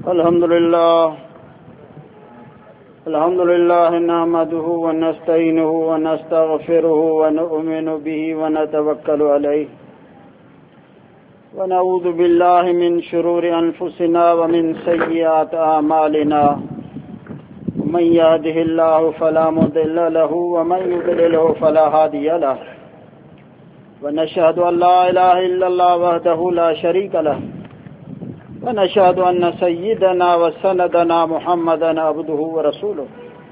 الحمد لله نحمده ونستعينه ونستغفره ونؤمن به ونتوكل عليه ونعوذ بالله من شرور أنفسنا ومن سيئات أعمالنا من يهده الله فلا مضل له ومن يضلله فلا هادي له ونشهد أن لا إله إلا الله وحده لا شريك له ونشهد أن سيدنا وسندنا محمدا عبده ورسوله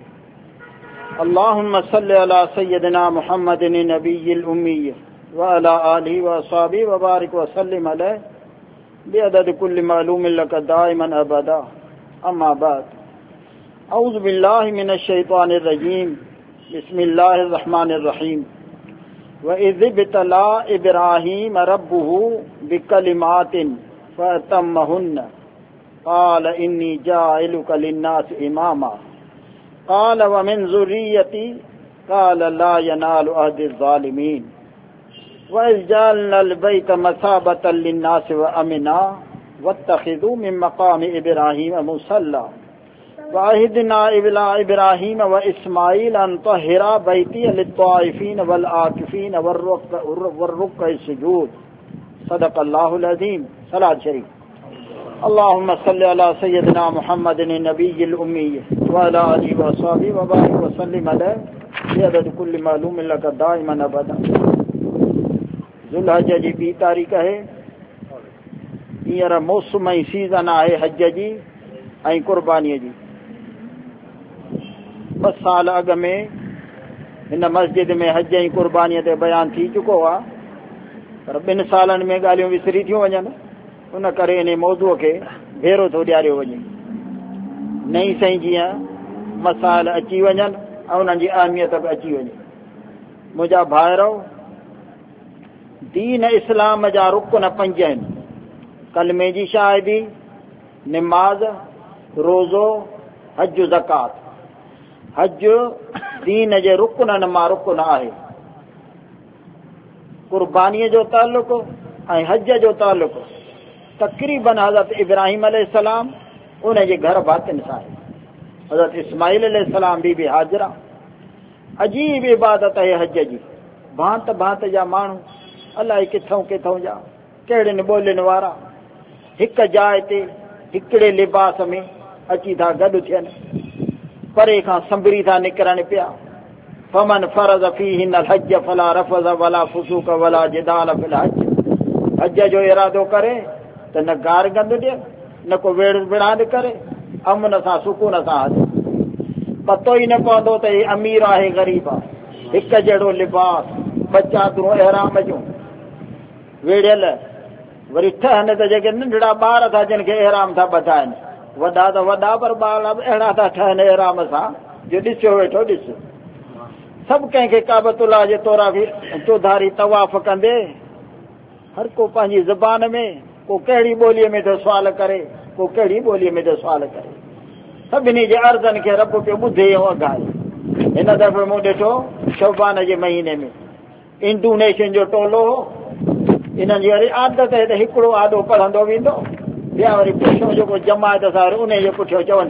اللهم صل على سيدنا محمد النبي الأمي وعلى آله وأصحابه وبارك وسلم عليه بعدد كل معلوم لك دائما أبدا أما بعد أعوذ بالله من الشيطان الرجيم بسم الله الرحمن الرحيم وإذ ابتلى إبراهيم ربه بكلمات فأتمهن قال إني جاعلك للناس إماما قال ومن ذريتي قال لا ينال عهد الظالمين وإذ جعلنا البيت مثابة للناس وأمنا واتخذوا من مقام إبراهيم مصلى وعهدنا إلى إبراهيم وإسماعيل أن طهرا بيتي للطائفين والعاكفين والركع السجود صدق الله العظيم. صلاة شریف. اللهم صل على سيدنا محمد النبي الأمي وعلى آله وصحبه وبارك وسلم عليه بعدد كل معلوم لك دائما أبدا. ذوالحج जी 2 तारीख़ है. हींअर मौसमी सीज़न आहे हज जी ऐं क़ुर्बानीअ जी. 2 साल अॻ में हिन मस्जिद में हज ऐं क़ुर्बानीअ ते बयानु थी चुको आहे, पर 2 सालनि में ॻाल्हियूं विसरी थियूं वञनि. उन करे इन मौज़ूअ खे भेरो थो ॾियारियो वञे. नई सही जीअं मसाइल अची वञनि ऐं उन्हनि जी अहमियत बि अची वञे. मुंहिंजा भाइरो, दीन इस्लाम जा रुकन 5 आहिनि. कलमे जी शाहिदी, निमाज़, रोज़ो, हज, ज़कात. हज दीन जे रुकननि मां रुकन आहे. क़ुर्बानीअ जो ताल्लुक़ ऐं हज जो ताल्लुक़ तक़रीबन हज़रत इब्राहिम अलैहिस्सलाम उन जे घर भातियुनि सां आहे. हज़रत इस्माइल अलैहिस्सलाम बीबी हाजरा. अजीब इबादत आहे हज जी. भांत भांत जा माण्हू, अलाए किथां किथां जा, कहिड़ियुनि ॿोलियुनि वारा, हिक जाइ ते हिकिड़े लिबास में अची था गॾु थियनि, परे खां संभरी था निकिरनि पिया. फमन फरज़ फीहिन हज फला रफ़ज़ वला फुसूक वला जिदाल फिल हज. हज जो इरादो करे त न गार गंद ॾिए, न को विड़ांद करे, अमन सां सुकून सां हज. पतो ई न पवंदो त ही अमीर आहे ग़रीब आहे. हिक जहिड़ो लिबास, 2 चादरूं एहराम जूं वेड़ियल. वरी ठहनि त जेके नंढड़ा ॿार था जिन खे एहराम था ॿधाइनि, वॾा त वॾा, पर ॿार अहिड़ा था ठहनि एहराम सां जो ॾिसो वेठो ॾिस. सभु कंहिंखे काबतुल्लाह जे चौधारी तवाफ़ कंदे, हर को पंहिंजी ज़बान में, को कहिड़ी ॿोलीअ में थो सुवाल करे, को कहिड़ी ॿोलीअ में थो सुवाल करे. सभिनी जे अर्ज़नि खे रब पियो ॿुधे ऐं अघाए. हिन दफ़े मूं ॾिठो शौबान जे महीने में इंडोनेशियन जो टोलो हो. इन्हनि जी वरी आदत आहे त हिकिड़ो आॾो पढ़ंदो वेंदो, ॿिया वरी पुठियों जेको जमायत सां उन जे पुठियों चवंदी.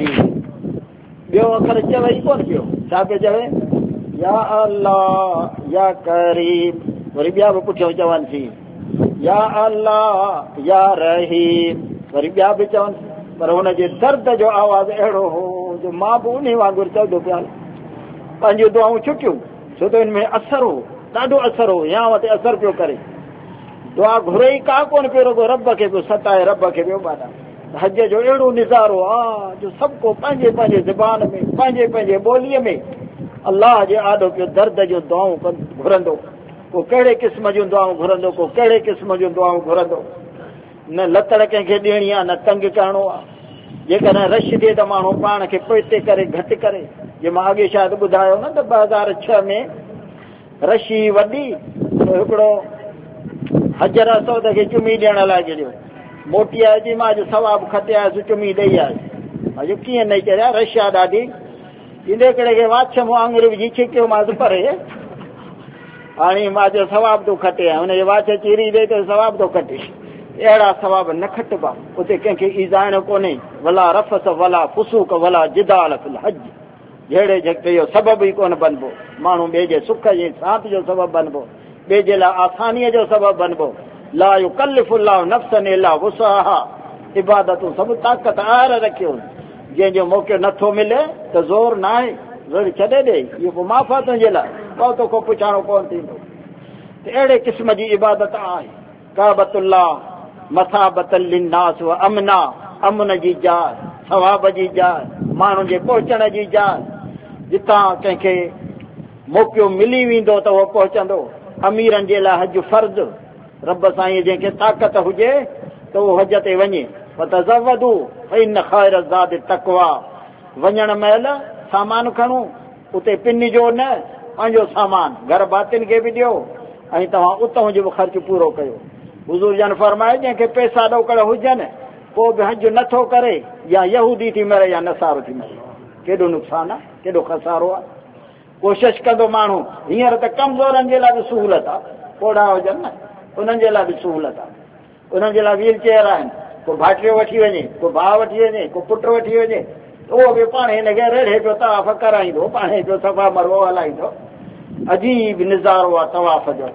ॿियो अखर चवे ई कोन पियो. छा पियो चवे? या अल्लाह या करीम. वरी ॿिया बि पुठियों चवनि थी या अल्लाह या रहीम. वरी ॿिया बि चवनि. पर हुनजे दर्द जो आवाज़ अहिड़ो हो जो मां बि उन वांगुरु चवंदो पिया. पंहिंजियूं दुआऊं छुटियूं, छो त हिन में असर हो, ॾाढो असर हो. या ते असर पियो करे. दुआ घुरे ई का कोन पियो, रुगो रब खे पियो सताए, रब खे पियो ॿाॾा. हज जो अहिड़ो निज़ारो आहे जो सभु को पंहिंजे पंहिंजे ज़बान में, पंहिंजे पंहिंजे ॿोलीअ में अल्लाह जे आॾो पियो दर्द जो दुआऊं घुरंदो. को कहिड़े क़िस्म जूं दुआऊं घुरंदो, को कहिड़े क़िस्म जूं दुआऊं घुरंदो. न लतड़ कंहिंखे ॾियणी आहे, न तंग करिणो आहे. जेकॾहिं रश थिए त माण्हू पाण खे पोइते करे, घटि करे. जे मां अॻे शायदि ॿुधायो न त 2006 में रशी वॾी हिकिड़ो हजर असवद खे चुमी ॾियण लाइ गिरियो. मोटी आयसि, मां अॼु सवाबु खटे आयुसि, चुमी ॾेई आयुसि. अॼु कीअं न चरिया, रश आहे ॾाढी. ईंदे हिकिड़े खे वाछ मां आङुरी विझी छिकियो मांसि परे. हाणे मां जो सवाब थो खटे, हुनजे वाच चीरी ॾे त सवाब थो खटे. अहिड़ा सवाब न खटबा उते कंहिंखे ईज़ाइण कोन्हे वला रफ़स वला फुसूक वला जिदाल फिल हज जहिड़े जेके जो सबबु ई कोन बनबो माण्हू ॿिए जे सुख जे साथ जो सबबु बनबो ॿिए जे लाइ आसानीअ जो सबबु बनबो ला युकल्लिफुल्लाहु नफ्सन इल्ला वुसअहा इबादतूं सभु ताक़त आर रखियो जंहिंजो मौक़ो नथो मिले त ज़ोर न आहे ज़ोर छॾे ॾे इहो पोइ माफ़ा तुंहिंजे लाइ बहुतो को पुछाणो कोन थींदो त अहिड़े क़िस्म जी इबादत आहे काबतुल्लाह मसाबतल लिन्नास व अमना अमन जी जाइ सवाब जी जाइ माण्हुनि जे पहुचण जी जाइ जितां कंहिंखे मौक़ो मिली वेंदो त उहो पहुचंदो अमीरनि जे लाइ हज फर्ज़ रब साईं जंहिंखे ताक़त हुजे त उहो हज ते वञे वतज़वदू फ़इन्न ख़ैर ज़ाद तक़वा वञण महिल सामान खणो उते पिन जो न पंहिंजो सामान घर भातियुनि खे बि ॾियो ऐं तव्हां उतां जो बि ख़र्च पूरो कयो हुज़ूर जन फरमाए जंहिंखे पैसा ॾोकड़ हुजनि पोइ बि हज नथो करे या यहूदी थी मरे या नसारो थी मरे केॾो नुक़सानु आहे केॾो खसारो आहे कोशिशि कंदो माण्हू हींअर त कमज़ोरनि जे लाइ बि सहूलियत आहे पोड़ा हुजनि न उन्हनि जे लाइ बि सहूलियत आहे उन्हनि जे लाइ व्हील चेयर आहिनि को भाटियो वठी वञे को भाउ वठी वञे को पुटु वठी वञे उहो बि पाण हिनखे रेड़े पियो तवाफ़ कराईंदो पाण पियो सफ़ा मरवो हलाईंदो अजीब निज़ारो आहे तवाफ़ जो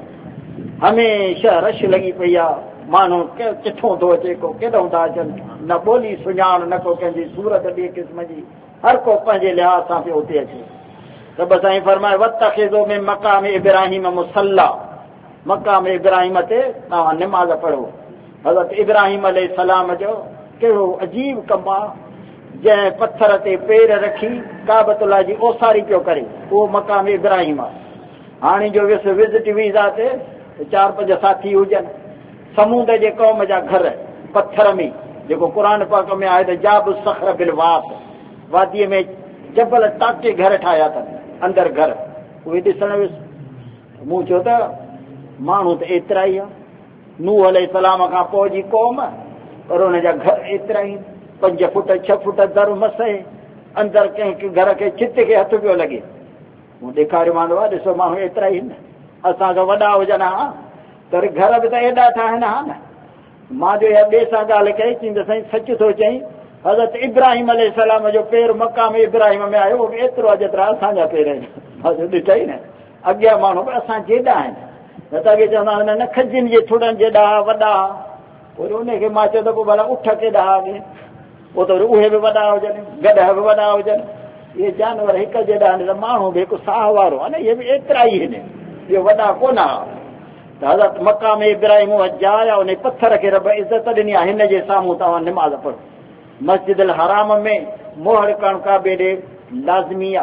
हमेशह रश लॻी पई आहे माण्हू किथां थो अचे को केॾो था अचनि न ॿोली सुञाण न को कंहिंजी सूरत ॿिए क़िस्म जी हर को पंहिंजे लिहाज़ सां पियो उते अचे त बसि साईं फरमाए वतख़िज़ो में मक़ाम इब्राहिम मुसल्ला मक़ाम इब्राहिम ते तव्हां निमाज़ पढ़ो हज़रत इब्राहिम अलैहिस्सलाम जो कहिड़ो अजीब कमु आहे जंहिं पथर ते पेर रखी काबतुल्लाह जी ओसारी पियो करे उहो मक़ाम इब्राहिम आहे हाणे जो वियुसि विज़िट वीज़ा ते 4-5 साथी हुजनि समूद जे क़ौम जा घर पत्थर में जेको क़ुर पाक में आहे त जाब सख़र बिल वात वादीअ में जबल टाके घर ठाहिया अथनि अंदरि घर उहे ॾिसण वियुसि मूं चयो त माण्हू त एतिरा ई आहे नूह अलैहिस्सलाम खां पोइ जी क़ौम पर हुनजा घर एतिरा ई 5 फुट 6 फुट दर मसे अंदरि कंहिं घर खे छित खे हथ पियो लॻे मूं ॾेखारियो वेंदो आहे ॾिसो माण्हू एतिरा ई आहिनि असांजा वॾा हुजनि हा त वरी घर बि त एॾा ठाहिनि हा न मां जो इहा ॿिए सां ॻाल्हि कई चई त साईं सच थो चई हज़रत इब्राहिम अलैहिस्सलाम जो पेर मक़ाम इब्राहिम में आयो उहो बि एतिरो आहे जेतिरा असांजा पेर आहिनि मां जो ॾिठई न अॻियां माण्हू बि असां जेॾा आहिनि न त अॻे चवंदा हुआ न खजियुनि जे थुड़नि जेॾा वॾा वरी उनखे मां चयो त पोइ भला उठ केॾा अॻे पोइ त वरी उहे बि वॾा हुजनि गॾ बि वॾा हुजनि इहे जानवर हिक जेॾा आहिनि त माण्हू बि हिकु साह वारो आहे न इहे बि एतिरा ई आहिनि इहे वॾा कोन आहे त हज़रत मक़ाम इब्राहिम जाइ उन पथर खे रब इज़त ॾिनी आहे हिन जे साम्हूं तव्हां निमाज़ पढ़ो मस्जिद अल हराम में मोहर करणु काबे ॾे लाज़मी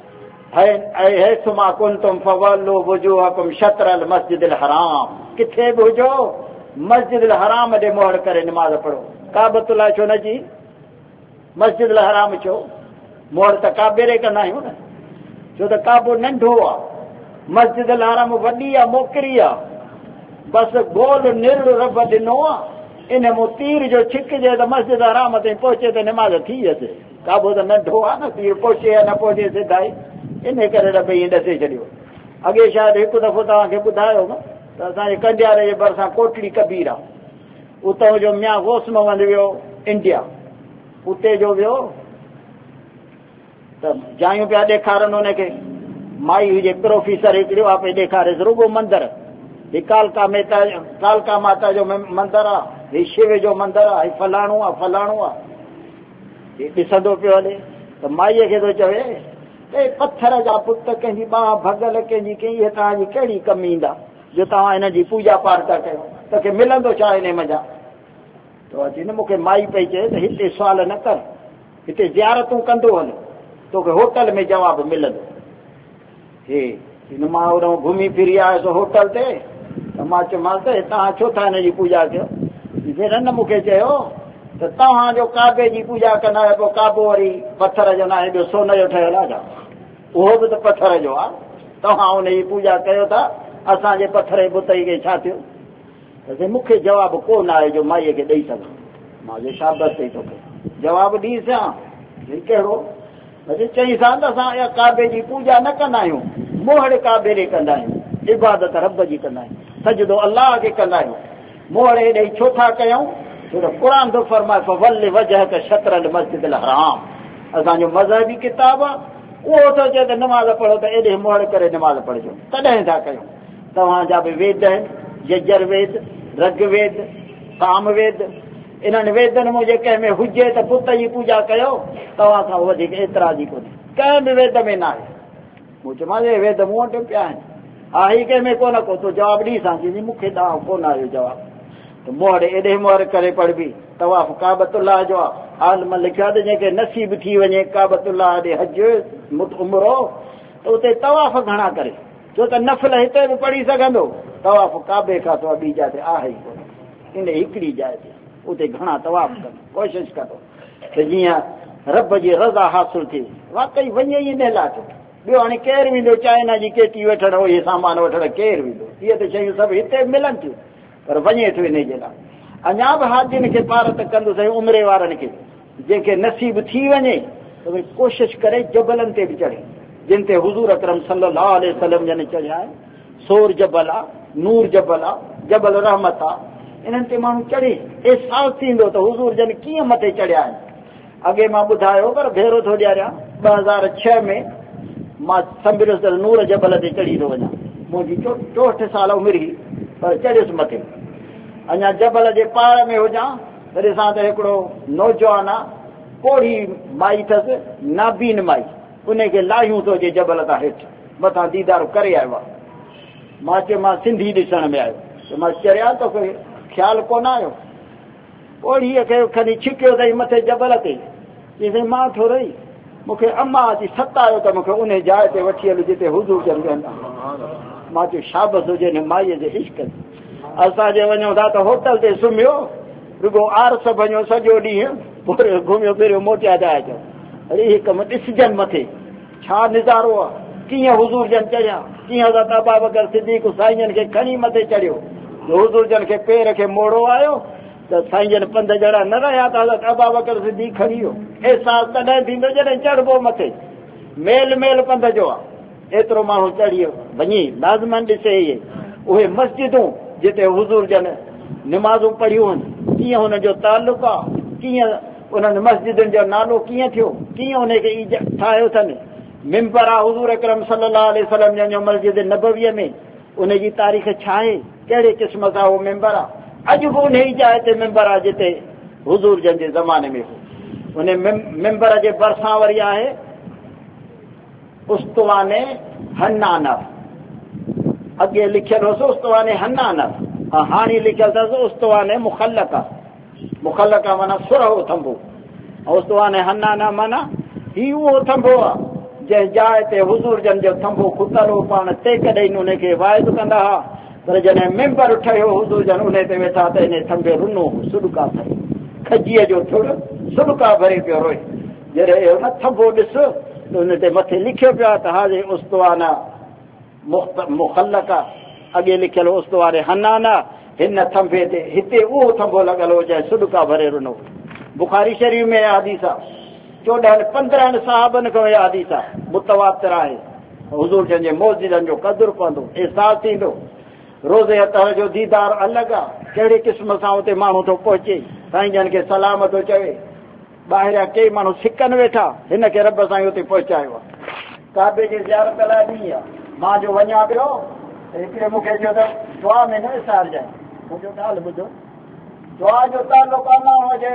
आहे सुमा कुंतुम फवल्लू वुजूहकुम शत्र अल मस्जिद अल हराम किथे बि हुजो मस्जिद अल हराम ॾे मोहर करे निमाज़ पढ़ो काबतुल्लाह छो न जी मस्जिद अल हराम छो मोहर त काबे ॾे कंदा आहियूं न छो त काबो नंढो आहे मस्जिद अल हराम वॾी आहे मोकिरी आहे बसि गोल निर रब ॾिनो आहे इन मूं तीर जो छिकजे त मस्जिद हराम ताईं पहुचे त निमाज़ थी वियसि काबो त नंढो आहे न तीर पहुचे या न पहुचे सिधाई इन करे रब ईअं ॾसे छॾियो अॻे शायदि हिकु दफ़ो तव्हांखे ॿुधायो न त असांजे कंडियारे जे भरिसां कोटड़ी कबीर आहे उतां जो मियां गोस मोहम्मद वियो इंडिया उते जो वियो त जायूं पिया ॾेखारनि हुनखे माई हुजे प्रोफेसर हिकिड़ो आहे पई ॾेखारेसि रुगो मंदरु ही कालका माता जो मंदरु आहे ही शिव जो मंदरु आहे फलाणो आहे ही ॾिसंदो पियो हले त माईअ खे थो चवे ए पत्थर जा पुट कंहिंजी बांह भगल कंहिंजी कंहिं तव्हांजी कहिड़ी कमी ईंदा जो तव्हां हिन जी पूजा पाठ था कयो तोखे मिलंदो छा हिन मज़ा तो अची न मूंखे माई पई चए त हिते सुवाल न कर हिते ज़ियारतूं कंदो हल तोखे होटल में जवाबु मिलंदो हे हिन मां होॾो घुमी फिरी आयुसि होटल ते त मां चयोमांसि त तव्हां छो था हिन जी पूजा कयो फिर न मूंखे चयो त तव्हांजो काबे जी पूजा कंदा आहियो पोइ काबो वरी पथर जो न आहे ॿियो सोन जो ठहियलु आहे छा उहो बि त पथर जो आहे तव्हां हुनजी पूजा कयो था असांजे पथर जे बुत खे छा थियो त मूंखे जवाबु कोन आहे जो माईअ खे ॾेई सघां मां जो शाबत अथई तोखे जवाबु ॾींसां कहिड़ो चई सां त असां इहा काबे जी पूजा न कंदा आहियूं मोहड़ काबे ॾे कंदा आहियूं इबादत रब जी कंदा आहियूं सजदो अलाह खे कंदा आहियूं मोड़े ॾेई छो था कयूं? छो त क़ुर थो फरमाए फवल्लि वजहक शत्रल मस्जिदिल हराम। असांजो मज़हबी किताब आहे, उहो थो चए त नमाज़ पढ़ो त एॾे मोड़ करे नमाज़ पढ़जो। तॾहिं था कयूं। तव्हांजा बि वेद आहिनि, यजुर वेद, ऋग वेद, साम वेद। इन्हनि वेदनि में कंहिं में हुजे त पुत जी पूॼा कयो, तव्हां खां वधीक एतिराज़ी कोन्हे, कंहिं बि वेद में न आहे। मूं चयोमांसि वेद मूं वटि पिया आहिनि, हा ही कंहिं में कोन को, तूं जवाबु ॾींसां चई मूंखे ॾांहुं कोन आयो जवाबु। त मोड़ एॾे मोड़ करे पढ़बी। तवाफ़ काबतुल्लाह जो आहे, आलम लिखियो आहे त जंहिंखे नसीब थी वञे काबतुल्लाह ॾे हज उमिरो त उते तवाफ़ घणा करे, छो त नफ़िल हिते बि पढ़ी सघंदो, तवाफ़ काबे खां सवाइ ॿी जाइ ते आहे ई कोन। इन हिकिड़ी जाइ ते उते घणा तवाफ़ कंदो, कोशिशि कंदो त जीअं रब जी रज़ा हासिल थिए। वाकई वञे ई इन लाइ। ॿियो हाणे केरु वेंदो चाइना जी केटी वठण, इहे सामान वठण केरु वेंदो? इहे त शयूं सभु हिते मिलनि थियूं, पर वञे थो इन जे लाइ। अञा बि हाजियुनि खे पार त कंदुसि, उमिरि वारनि खे जंहिंखे नसीब थी वञे त भई कोशिशि करे जबलनि ते बि चढ़े, जिन ते हुज़ूर अकरम सल्लल्लाहु अलैहि वसल्लम जन चढ़िया आहिनि। सोर जबल आहे, नूर जबल आहे, जबल रहमत आहे। इन्हनि ते माण्हू चढ़े, एहसास थींदो त हुज़ूर जन कीअं मथे चढ़िया आहिनि। अॻे मां ॿुधायो पर भेरो थो ॾियारियां, 2006 में मां संभरियुसि त नूर जबल ते चढ़ी थो वञा। मुंहिंजी 64 साल उमिरि हुई, पर चढ़ियुसि मथे। अञा जबल जे पार में हुजां त ॾिसां त हिकिड़ो नौजवान आहे, कोढ़ी माई अथसि, नाबीन माई, उनखे लाहियूं थो अचे जबल तां हेठि, मथां दीदारो करे आयो आहे। मां चयो मां सिंधी ॾिसण में आयो, त मां चढ़िया त कोई ख़्यालु कोन आयो। कोढ़ीअ खे खणी छिकियो अथई मथे जबल ते, चई मां थो रही, मूंखे अम्मा अची सतायो त मूंखे उन जाइ ते वठी हलो जिते हुज़ूर जन वेंदा। मां चयो शाबस हुजे न माईअ जे इश्क। असांजे वञूं था त होटल ते सुम्हियो, रुगो आरस वञो सॼो ॾींहुं, पोइ घुमियो फिरियो मोटिया था अचो। अरे हे कमु ॾिसजनि मथे, छा नज़ारो आहे, कीअं हुज़ूर जन चढ़िया, कीअं हज़रत अबू बकर सिद्दीक़ साईं जन खे खणी मथे चढ़ियो। हुज़ूर जन खे पेर खे मोड़ो आयो त साईं जन पंध जहिड़ा न रहिया त हज़रत अबू बकर सिद्दीक़ खणी वियो। एहसास तॾहिं थींदो जॾहिं चढ़बो मथे, मेल मेल पंध जो आहे। एतिरो माण्हू चढ़ी वञी लाज़मन ॾिसे इहे उहे मस्जिदूं जिते हुज़ूर जन निमाज़ूं पढ़ियूं आहिनि, कीअं हुनजो तालुक आहे, कीअं उन्हनि मस्जिदुनि जो नालो कीअं थियो, कीअं उनखे ठाहियो अथनि। मिंबर आहे हुज़ूर अकरम सल्लल्लाहु अलैहि वसल्लम जो मस्जिद नबवीअ में, उनजी तारीख़ छा आहे, कहिड़े क़िस्म सां उहो मिंबर आहे। अॼु बि उन ई जाइ ते मिंबर आहे जिते हुज़ूर जन जे ज़माने में हो। उन मिंबर जे भरिसां वरी आहे उस्तवाने हन्नानफ, अॻे लिखियलु हुअसि उस्तवाने हन्नानफ, हाणे लिखियलु अथसि उस्तवाने मुखल्लका। मुखल्लका माना सुरहो थंभो, ऐं उस्तवाने हन्नाना माना ही उहो थंभो आहे जंहिं जाइ ते हुज़ूर जन जो थंभो खुतल हो। पाण ते कॾहिं उनखे वाइदो कंदा हुआ, पर जॾहिं मिंबर ठहियो हुज़ूर जन उन ते वेठा त इन थंभे रुनो सुॾका ठही, खजीअ जो थुड़ सुॾका भरे पियो रोए। जॾहिं हुन थंभो ॾिस त उन ते मथे लिखियो पियो आहे त हाज़े उस्तवाना मुखल्लका, अॻे लिखियलु उस्तवाने हन्नाना, हिन थंभे ते हिते उहो थंभो लॻल हो जंहिं सुॾका भरे रुनो। बुखारी शरीफ़ में हदीस आहे, 14-15 साहबनि खां इहा हदीस आहे, मुतवातिर आहे। हुज़ूर जन जे मौजूदनि जो क़दुरु पवंदो, एहसास थींदो। रोज़े अतहर जो दीदार अलॻि आहे, कहिड़े क़िस्म सां उते माण्हू थो पहुचे, साईं जन खे सलाम थो चवे। ॿाहिरियां के माण्हू सिकनि वेठा, हिन खे रब साईं उते पहुचायो आहे। काबे जी ज़ियारत लाइ ॾींहुं आहे, मां जो वञा पियो त हिकिड़े मूंखे चयो त दुआ में न विसारजांइ। मुंहिंजो ॻाल्हि ॿुधो, दुआ जो तालुक अल्लाह हुजे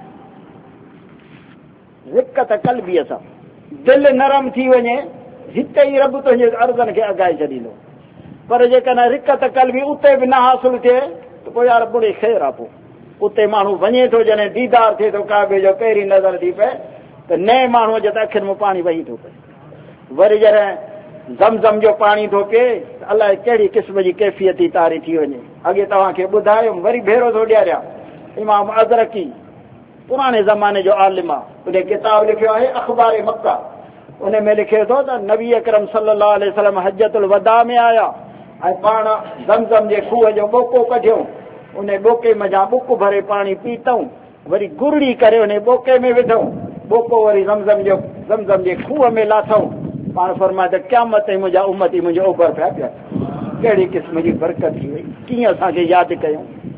रिकत कल्बीअ सां, दिलि नरम थी वञे, हिते ई रब तुंहिंजे अर्ज़नि खे अॻाए छॾींदो। पर जेकॾहिं रिकत कल्बी उते बि न हासिल थिए त पोइ यार बुरी ख़ैर आहे। पोइ उते माण्हू वञे थो, जॾहिं दीदार थिए थो काबे जो, पहिरीं नज़र थी पए त नए माण्हूअ जे त अखियुनि में पाणी वही थो पए। वरी जॾहिं ज़मज़म जो पाणी थो पिए त अलाए कहिड़ी क़िस्म जी कैफ़ियती तारी थी वञे। अॻे तव्हांखे ॿुधायुमि, वरी भेरो थो ॾियारियां, इमाम अज़रकी पुराणे ज़माने जो आलिम आहे, उन किताब लिखियो आहे अख़बार मक्का। उन में लिखे थो त नबी अकरम सल्लल्लाहु अलैहि वसल्लम हज्जतुल वदा में आया ऐं पाण ज़मज़म जे खूह जो ॿोको कढियऊं, उन ॿोके मथां बुक भरे पाणी पीतऊं, वरी गुरड़ी करे उन ॿोके में विधऊं, ॿोको वरी ज़मज़म जे खूह में लाथऊं। पाण फरमाए त क़यामत ताईं मुंहिंजा उम्मती मुंहिंजो ओभर पिया पिया। कहिड़ी क़िस्म जी बरकत थी वई, कीअं असांखे यादि कयूं।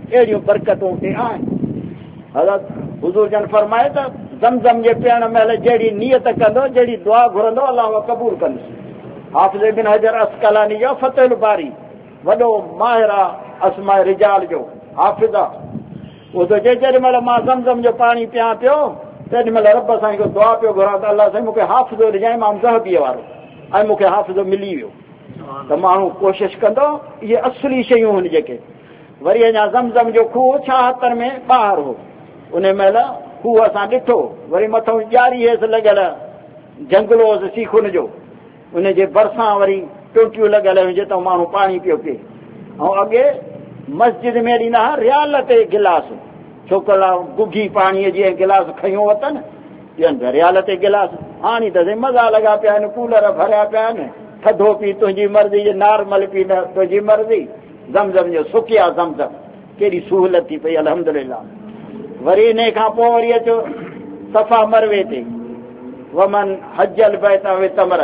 अहिड़ियूं बरकतूं ते आहिनि। हज़रत हुज़ूर जन फरमाए त ज़मज़म जे पीअण महिल जहिड़ी नियत कंदो, जहिड़ी दुआ घुरंदो, अलाह क़बूल कंदुसि। हाफ़िज़ इब्न हजर अस्क़लानी जो फ़तहुल बारी वॾो माहिर आहे अस्माए रिजाल जो हाफ़िज़ आहे। उहो त जेॾी महिल मां ज़मज़म जो पाणी पियां पियो तेॾी महिल रब साईं खे दुआ पियो घुरां त अलाह साईं मूंखे हाफ़िज़ो ॾिजांइ, मां ज़हबीअ वारो, ऐं मूंखे हाफ़िज़ो मिली वियो। त माण्हू कोशिशि कंदो, इहे असली शयूं आहिनि जेके। वरी अञा ज़मज़म जो खूह 76 में ॿाहिरि हो, उन महिल खूह असां ॾिठो, वरी मथां ॼारी हेठि लॻियल जंगलो हुओसि सीखुनि जो, उन जे भरिसां वरी टोटियूं लॻियल हुयूं जितां माण्हू पाणी पियो पीए। ऐं अॻे मस्जिद में ॾींदा हुआ रियाल ते गिलास, छोकिरा गुगी पाणीअ जी गिलास खयूं वतनि ॾियनि रियाल ते गिलास। हाणे त मज़ा लॻा पिया आहिनि, कूलर भरिया पिया आहिनि, थधो पी तुंहिंजी मर्ज़ी, नॉर्मल पी न तुंहिंजी मर्ज़ी। ज़मज़म जो सुकिया ज़मज़म केॾी सहूलियत थी पई अल्हम्दुलिल्लाह। वरी इन खां पोइ वरी अचो सफ़ा मरवे ते, वमन हजल बैत वितमर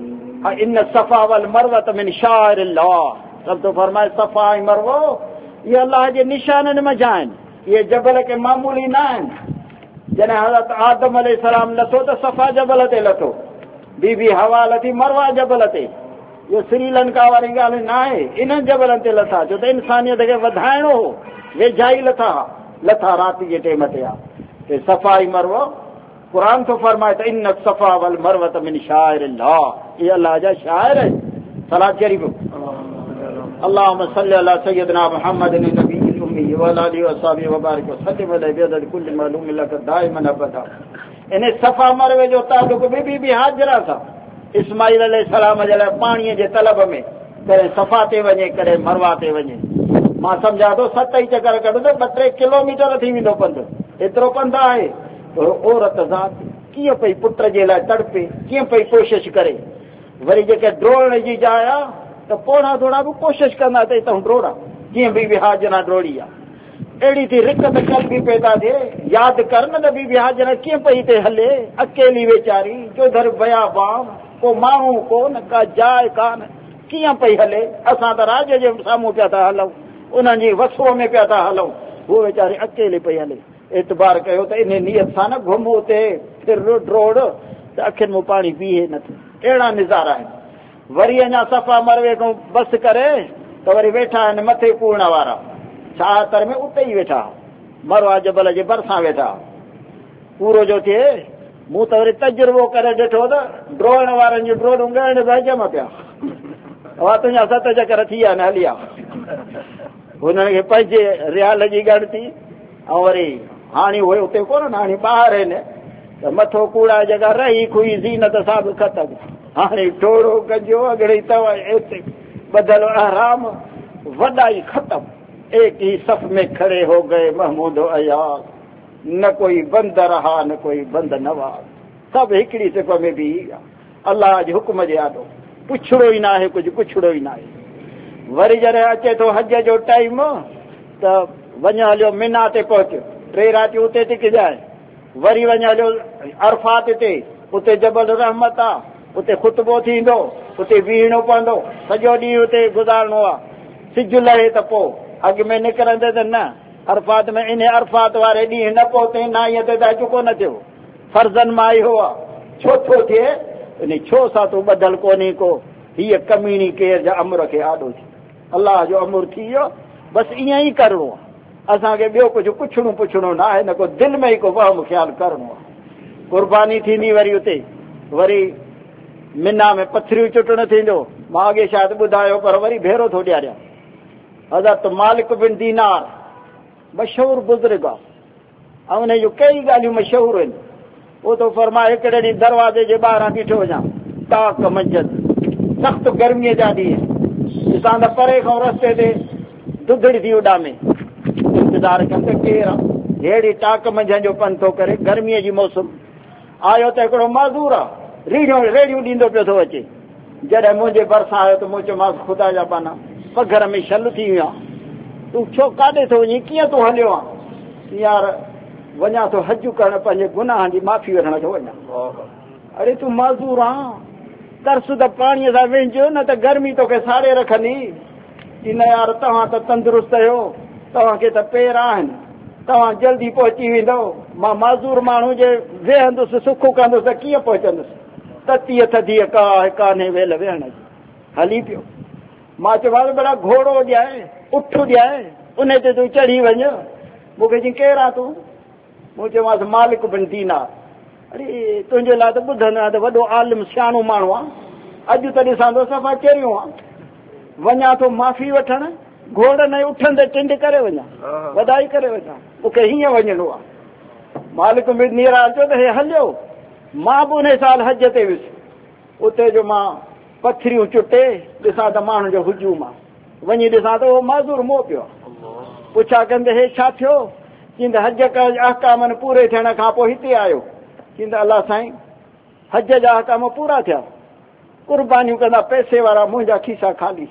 इन सफ़ा वल मरवत मिन शाइरिल्लाह। सब तो फरमाए सफ़ा ऐं मरवो इहे अलाह जे निशाननि मंझि आहिनि, इहे जबल के मामूली न आहिनि। जॾहिं हज़रत आदम अलैहिस्सलाम लथो त सफ़ा जबल ते लथो, बीबी हवा लथी मरवा जबल ते। इहो श्रीलंका वारी ॻाल्हि न आहे, इन्हनि जबलनि ते लथा छो त इंसानियत खे वधाइणो हो, वेझाई लथा राति जे टेम ते आहे। सफ़ा ऐं मरवो क़ुरान थो फरमाए त इन सफ़ा वल मरवत मिन शाइरिल्लाह, इहे अलाह जा शाइर आहिनि। सलात शरीफ़ अल्लाहुम्मा सल्लि अला सय्यिदना मुहम्मदिन नबील उम्मी व अला आलिहि व सहाबिहि व बारिक व सल्लिम अलैहि बिअदद कुल्लि मालूम लक दाइमन अबदा। इन सफ़ा मरवे जो ताल्लुक़ बीबी हाजरा सां, इस्माइल अलैहिस्सलाम जे लाइ पाणीअ जे तलब में कॾहिं सफ़ा ते वञे कॾहिं मरवा ते वञे। मां सम्झा थो 7 चकर कढो त 2-3 किलोमीटर थी वेंदो पंधु, एतिरो पंधु आहे। औरत ज़ात कीअं पई पुट जे लाइ तड़पे, कीअं पई कोशिशि करे। वरी जेके ड्रोड़ जी जाइ आहे त पोड़ा थोड़ा बि कोशिशि कंदा त हितां ड्रोड़ा, कीअं बीबी हाजरा ड्रोड़ी आहे। अहिड़ी थी रिकत कल्बी पैदा थिए, यादि कर न त बीबी हाजरा कीअं पई हिते हले, अकेली वेचारी, जोधर बयाबान, को माण्हू कोन, का जाइ कान, कीअं पई हले। असां त राज जे साम्हूं पिया था हलूं, उन्हनि जी वसो में पिया था हलूं, उहो वीचारी अकेले पई हले। एतबार कयो त इन नियत सां न घुम उते फिर ड्रोड़ त अखियुनि में पाणी बीहे नथो। अहिड़ा निज़ारा आहिनि। वरी अञा सफ़ा मरवे खां बस करे त वरी वेठा आहिनि मथे कूड़ वारा 76 में उते ई वेठा, मरवा जबल जे भरिसां वेठा। पूरो जो थिए मूं त वरी तजुर्बो करे ॾिठो त ड्रोड़ वारनि जूं ड्रोड़ूं ॻाइण भॼम पिया। हा तुंहिंजा 7 चकर थी विया न हलिया, हुननि खे पंहिंजे रियाल जी ॻणती। ऐं वरी हाणे उहे उते कोन, हाणे ॿाहिरि आहिनि त मथो कूड़ा जॻह रही खुई ज़ीनत सां बि ख़तमु। हाणे ठोड़ो कजो अॻिड़ी तव हिते बदल आराम, वॾा ई ख़तमु। एक ही सफ़ में खड़े हो गए महमूद अयाज, न कोई बंद रहा न कोई बंद नवाज। सभु हिकिड़ी सिफ़ में बि अलाह जे हुकुम जे आॾो, पुछड़ो ई न आहे, कुझु पुछड़ो ई न आहे। वरी जॾहिं अचे थो हज जो टाइम त वञ हलियो मिना ते पहुच, 3 रातियूं उते टिकजाए। वरी वञ हलियो अरफात ते, उते जबल रहमत आहे, उते ख़ुतबो थींदो, उते बीहणो पवंदो, सॼो ॾींहुं उते गुज़ारणो आहे। सिज लहे त पोइ अॻु में निकिरंदे त न, अरफात में इन अरफात वारे ॾींहुं न पहुते नाईअ ते त चुको न थियो, फर्ज़न मां इहो आहे। छो थो थिए इन छो सां तूं ॿधल कोन्हे को, हीअ कमीणी केर जा अमर खे आॾो थी, अलाह जो अमुर थी वियो। बसि ईअं ई करिणो आहे असांखे, ॿियो कुझु पुछणो न आहे, न को दिलि में ई को वहम ख़्यालु करिणो आहे। कुर्बानी थींदी वरी उते, वरी मिना में पथरियूं चुटणु थींदो। मां अॻे शायदि ॿुधायो पर वरी भेरो थो ॾियारियां। हज़रत मालिक बिन दीनार मशहूरु बुज़ुर्ग आहे, ऐं उन जूं कई ॻाल्हियूं मशहूरु आहिनि। उहो तो फरमाए हिकिड़े ॾींहुं दरवाज़े जे ॿाहिरां बीठो वञा, ताक मंझंदि, सख़्तु गर्मीअ जा ॾींहं, ॾिसां त परे खां रस्ते ते दुधड़ी थी उॾामे, इंतज़ारु कनि त केरु आहे। अहिड़ी टाक मंझंदि जो पंधु थो करे, गर्मीअ जी मौसम आयो त हिकिड़ो मज़दूर आहे, रेड़ियूं ॾींदो पियो थो अचे। जॾहिं मुंहिंजे भरिसां आयो त मूं चयोमांसि ख़ुदा जा पाना पघर में शल थी वियो आहे, तूं छो काॾे थो वञी, कीअं तूं हलियो आहे। यार वञा थो हज करणु, पंहिंजे गुनाहनि जी माफ़ी वठण थो वञा। अरे तूं मज़दूर आहीं, तरस त पाणीअ सां विझ, न त गर्मी तोखे साड़े रखंदी। न यार तव्हां त तंदुरुस्त आहियो, तव्हांखे त पेर आहिनि, तव्हां जल्दी पहुची वेंदो, मां माज़ूर माण्हू जे वेहंदुसि सुख कंदुसि त कीअं पहुचंदुसि, ततीअ थधीअ कान्हे वेल वेहण जी, हली पियो। मां चयोमांसि भला घोड़ो ॾियाए, उठ ॾियाए, उन ते तूं चढ़ी वञ। मूंखे चई केरु आहे तूं? मूं चयोमांसि मालिक बिन दीनार। अरे तुंहिंजे लाइ त ॿुधंदो आहे त वॾो आलिम सियाणो माण्हू आहे, अॼु त ॾिसां थो सफ़ा चरियो आहे, वञा थो माफ़ी वठण, घोड़नि उठंदे टिंड करे वञा, वधाई करे वञा, मूंखे हीअं वञिणो आहे। मालिक बिन दीनार चयो त हे हलियो। मां बि उन साल हज ते वियुसि, उते जो मां पथरियूं चुटे ॾिसां त माण्हुनि जो हुजूम आहे, वञी ॾिसां त उहो माज़ूर मोह पियो आहे। पुछा कंदे हे छा थियो? चईंद हज अहकामनि पूरे थियण खां पोइ हिते आयो। चईंद अलाह साईं हज जा अहकाम पूरा थिया, कुर्बानियूं कंदा पैसे वारा, मुंहिंजा खीसा ख़ाली,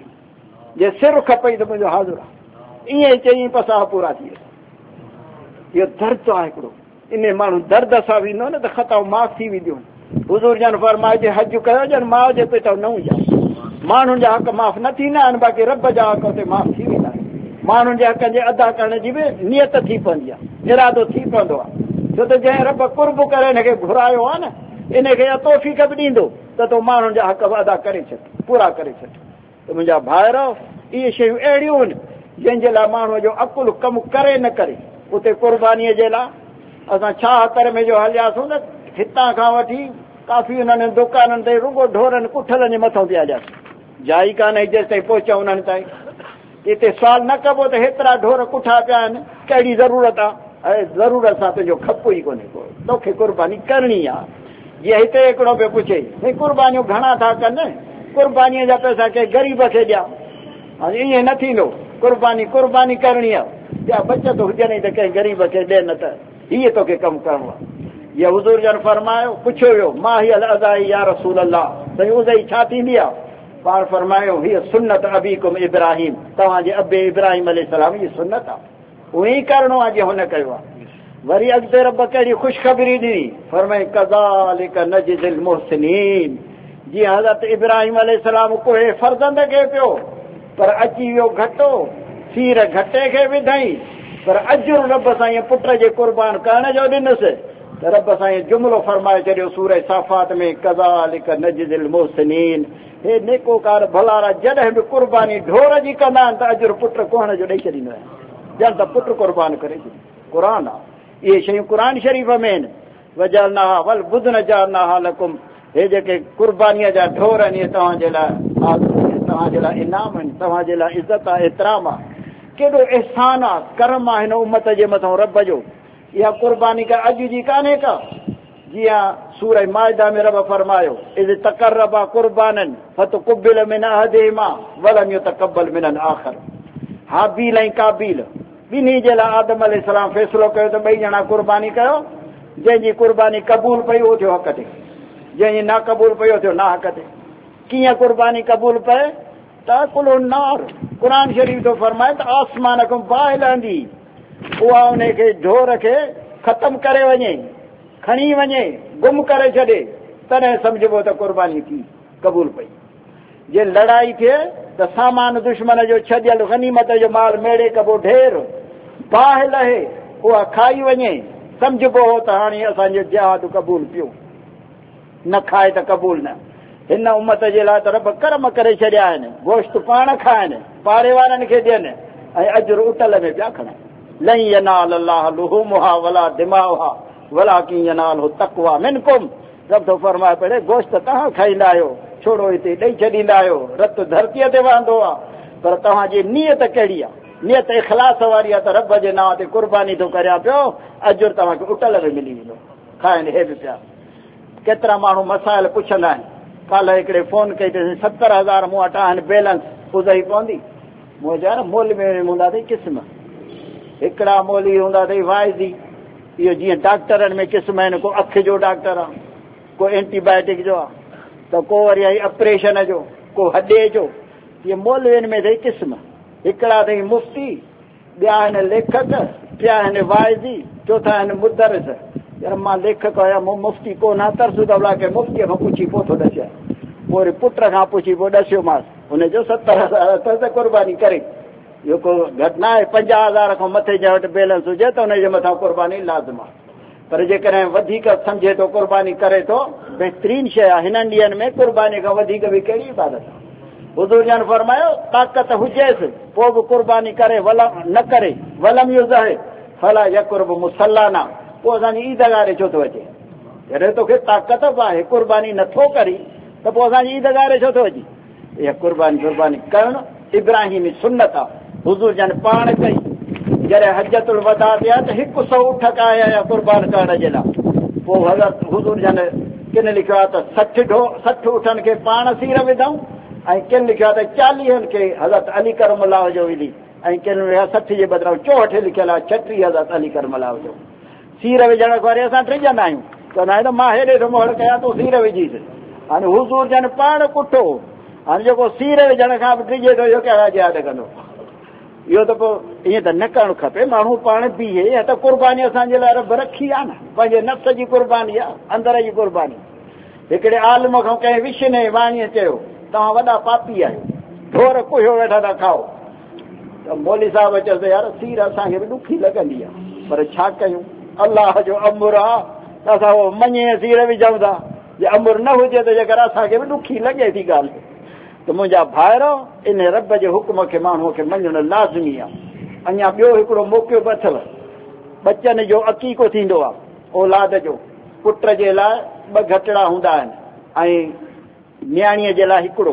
जे सिर खपई त मुंहिंजो हाज़ुर आहे। ईअं चई पसाह पूरा थी विया। इहो दर्द आहे हिकिड़ो, इन माण्हू दर्द सां वेंदो न त ख़ताऊं माफ़ थी वेंदियूं। हुज़ूर जन फरमाए जे हज कयो जन माउ जे पेट न हुजाए। माण्हुनि जा हक़ माफ़ न थींदा आहिनि, बाक़ी रब जा हक़ उते माफ़ थी वेंदा आहिनि। माण्हुनि जे हक़ जे अदा करण जी बि नियत थी पवंदी आहे, इरादो थी पवंदो आहे, छो त जंहिं रब कुर्ब करे हिनखे घुरायो आहे न, इनखे तौफ़ीक़ बि ॾींदो त तूं माण्हुनि जा हक़ अदा करे छॾ, पूरा करे छॾ। त मुंहिंजा भाइरो, इहे शयूं अहिड़ियूं आहिनि जंहिंजे लाइ माण्हूअ जो अकुलु कमु करे न करे। उते कुर्बानीअ जे लाइ असां छा हकर में जो हलियासीं न, हितां खां वठी काफ़ी उन्हनि दुकाननि ते रुगो ढोरनि कुठलनि जे मथां ते हलियासीं, जाई कान्हे जेसि ताईं पहुचूं उन्हनि ताईं। हिते सुवाल न कबो त हेतिरा ढोर कुठा पिया आहिनि, कहिड़ी ज़रूरत आहे? ऐं ज़रूरत सां तुंहिंजो खपो ई कोन्हे को, तोखे कुर्बानी करणी आहे। जीअं हिते हिकिड़ो पियो पुछे भई कुर्बानियूं घणा था कनि, कुर्बानीअ जा पैसा कंहिं ग़रीब खे ॾिया। हाणे ईअं न थींदो, कुर्बानी कुर्बानी करणी आहे, ॿिया बचत हुजनि त कंहिं ग़रीब खे ॾे, न त हीअ तोखे कमु करिणो आहे। जीअं हुज़ूर जन फरमायो, पुछियो वियो मां हीअ अज़ाई या रसूल अल्लाह, साईं उज़ई छा थींदी आहे? पाण फरमायो हीअ सुन्नत अबीकुम इब्राहिम, तव्हांजे अबे इब्राहिम अलैहिस्सलाम जी सुन्नत आहे, उहे ई करिणो आहे जीअं हुन कयो आहे। वरी अॻिते रब कहिड़ी ख़ुशख़बरी ॾिनी, फरमाई कज़ालिक नजज़िल मुहसिनीन। जीअं हज़रत इब्राहिम अलैहिस्सलाम कोहे फर्ज़ंद खे पियो, पर अची वियो घटो, सीर घटे खे विधई, पर अजुर रब साईं पुट जे कुर्बान करण जो ॾिनुसि, त रब साईं जुमिलो फरमाए छॾियो सूरह साफ़ात में, कज़ालिक नजज़िल मुहसिनीन। हे नेकोकार भलारा जॾहिं बि कुर्बानी ढोर जी कंदा आहिनि त अजुर पुट कोहण जो ॾेई छॾींदो आहे, ॼण त पुट कुर्बान करे छॾींदो। क़ुरान आहे, इहे शयूं क़ुरान शरीफ़ में आहिनि। वजलना वल बुदन जाना लकुम, हे जेके कुर्बानीअ जा ढोर आहिनि, इहे तव्हांजे लाइ, तव्हांजे लाइ इनाम आहिनि, तव्हांजे लाइ इज़त आहे, एतिराम आहे, केॾो एहसान आहे, करम आहे हिन उम्मत जे मथां रब जो। इहा कुर्बानी का अॼु जी कान्हे का, जीअं सूरह माइदा में रब फरमायो, इज़ तक़र्रबा कुर्बानन फतुक़ुब्बिल मिन अहदिहिमा वलम युतक़ब्बल मिनल आख़र। हाबील ऐं काबील ॿिन्ही जे लाइ आदम अलैहिस्सलाम फ़ैसिलो कयो त ॿई ॼणा कुर्बानी कयो, जंहिंजी कुर्बानी क़बूल पई उहो थियो हक़ ते, जंहिंजी ना क़बूल पई उहो थियो ना हक़ ते। कीअं कुर्बानी क़बूल पए? ताकुलु नार, क़ुरान शरीफ़ थो फरमाए त आसमान खां बाहि लहंदी, उहा उनखे ढोर खे ख़तमु करे वञे, खणी वञे, गुम करे छॾे, तॾहिं सम्झिबो त कुर्बानी थी, क़बूल पई। जे लड़ाई थिए त सामान दुश्मन जो छॾियल गनीमत जो माल मेड़े कबो ढेर, बाहि लहे, उहा खाई वञे, सम्झिबो हो त हाणे असांजो जिहाद क़बूल पियो, न खाए त क़बूल न। हिन उम्मत जे लाइ त रब करम करे छॾिया आहिनि, गोश्त पाण खाइनि, पाड़े वारनि खे ॾियनि, ऐं अजुर उटल में पिया खणनि। लन यनाल अल्लाह लुहुमुहा वला दिमाउहा वलाकिन यनालहु तक़वा मिनकुम। रब थो फरमाए पड़े, गोश्त तव्हां खाईंदा आहियो, छोड़ो हिते ॾेई छॾींदा आहियो, रत धरतीअ ते वहंदो आहे, पर तव्हांजी नियत कहिड़ी आहे? नियत इख़लास वारी आहे त रब जे नाम ते कुर्बानी थो करियां पियो, अजुर तव्हांखे उटल में मिली वेंदो। खाइनि हे बि पिया। केतिरा माण्हू मसाइल पुछंदा आहिनि, कल्ह हिकिड़े फोन कई त 70,000 मूं वटि आहिनि बैलेंस, उज़ई पवंदी? मूं चयो न मोल में हूंदा अथई क़िस्म, हिकिड़ा मोली हूंदा अथई वाइदी, इहो जीअं डॉक्टरनि में क़िस्म आहिनि, को अखि जो डॉक्टर आहे, को एंटीबायोटिक जो आहे, त को वरी आई ऑपरेशन जो, को हॾे जो, इहे मौलवियुनि में अथई क़िस्म। हिकिड़ा अथई मुफ़्ती, ॿिया आहिनि लेखक, ॿिया आहिनि वाइदी, चोथा आहिनि मुदरिस। यार मां लेखक आहियां, मूं मुफ़्ती कोन आहे, तरसू त अलाए खे मुफ़्तीअ खां पुछी पोइ थो ॾसियां, पोइ वरी पुट खां पुछी पोइ ॾसियोमांसि, हुनजो 70,000 अथसि त कुर्बानी करे। इहो को घटि न आहे। 50,000 खां मथे जे वटि बैलेंस हुजे त हुनजे मथां कुर्बानी लाज़िम आहे। पर जेकॾहिं वधीक सम्झे थो कुर्बानी करे थो, बहितरीन शइ आहे। हिननि ॾींहंनि में कुर्बानी खां वधीक बि कहिड़ी इबादत आहे। हुज़ूर जन फरमायो ताक़त हुजेसि पोइ बि कुर्बानी करे न करे वलम युज़ह फला यकुर्ब मुसल्लाना, पोइ असांजी ईदगारे छो थो अचे? जॾहिं तोखे ताक़त बि आहे कुर्बानी नथो करी त पोइ असांजी ईदगारे छो थो अचे? इहा कुर्बानी करणु इब्राहिमी सुन्नत आहे। हुज़ूर जन पाण कई। जॾहिं हजतुल वदा थिया त 100 ऊठ आया कुर्बान करण जे लाइ। पोइ हज़रत हुज़ूर जन किन लिखियो आहे त 60 ऊठनि खे पाण सीर विधऊं, ऐं किन लिखियो आहे त 40 खे हज़रत अली करमल्लाह जो विधी, ऐं किन 60 जे बदिरां 64 लिखियल आहे 36 हज़रत अली करमल्लाह जो। सीर विझण खां वरी असां टिजंदा आहियूं, चवंदा आहियूं त मां हेॾे थो मोहर कयां तूं सीर विझीसि। हाणे हुज़ूर जन पाण कुठो, हाणे जेको सीर विझण खां बि टिजे थो इहो कहिड़ा यादि कंदो? इहो त पोइ ईअं त न करणु खपे। माण्हू पाण बीहे, या त कुर्बानी असांजे लाइ रब रखी आहे न, पंहिंजे नफ़्स जी कुर्बानी आहे, अंदर जी कुर्बानी। हिकिड़े आलिम खां कंहिं विशने वाणीअ चयो तव्हां वॾा पापी आहियो, ढोर कुहियो वेठा था खाओ। त मौली साहिब चयोसि यार सीर असांखे बि ॾुखी लॻंदी आहे, पर छा कयूं, अलाह जो अमुर आहे त असां उहो मञे सीर विझूं था। जे अमुर न हुजे त जेकर असांखे बि ॾुखी लॻे थी ॻाल्हि। त मुंहिंजा भाइरो इन रब जे हुकुम खे माण्हूअ खे मञणु लाज़मी आहे। अञा ॿियो हिकिड़ो मौक़ो बि अथव। बचनि जो अक़ीक़ो थींदो आहे, औलाद जो। पुट जे लाइ 2 घटड़ा हूंदा आहिनि, ऐं न्याणीअ जे लाइ हिकिड़ो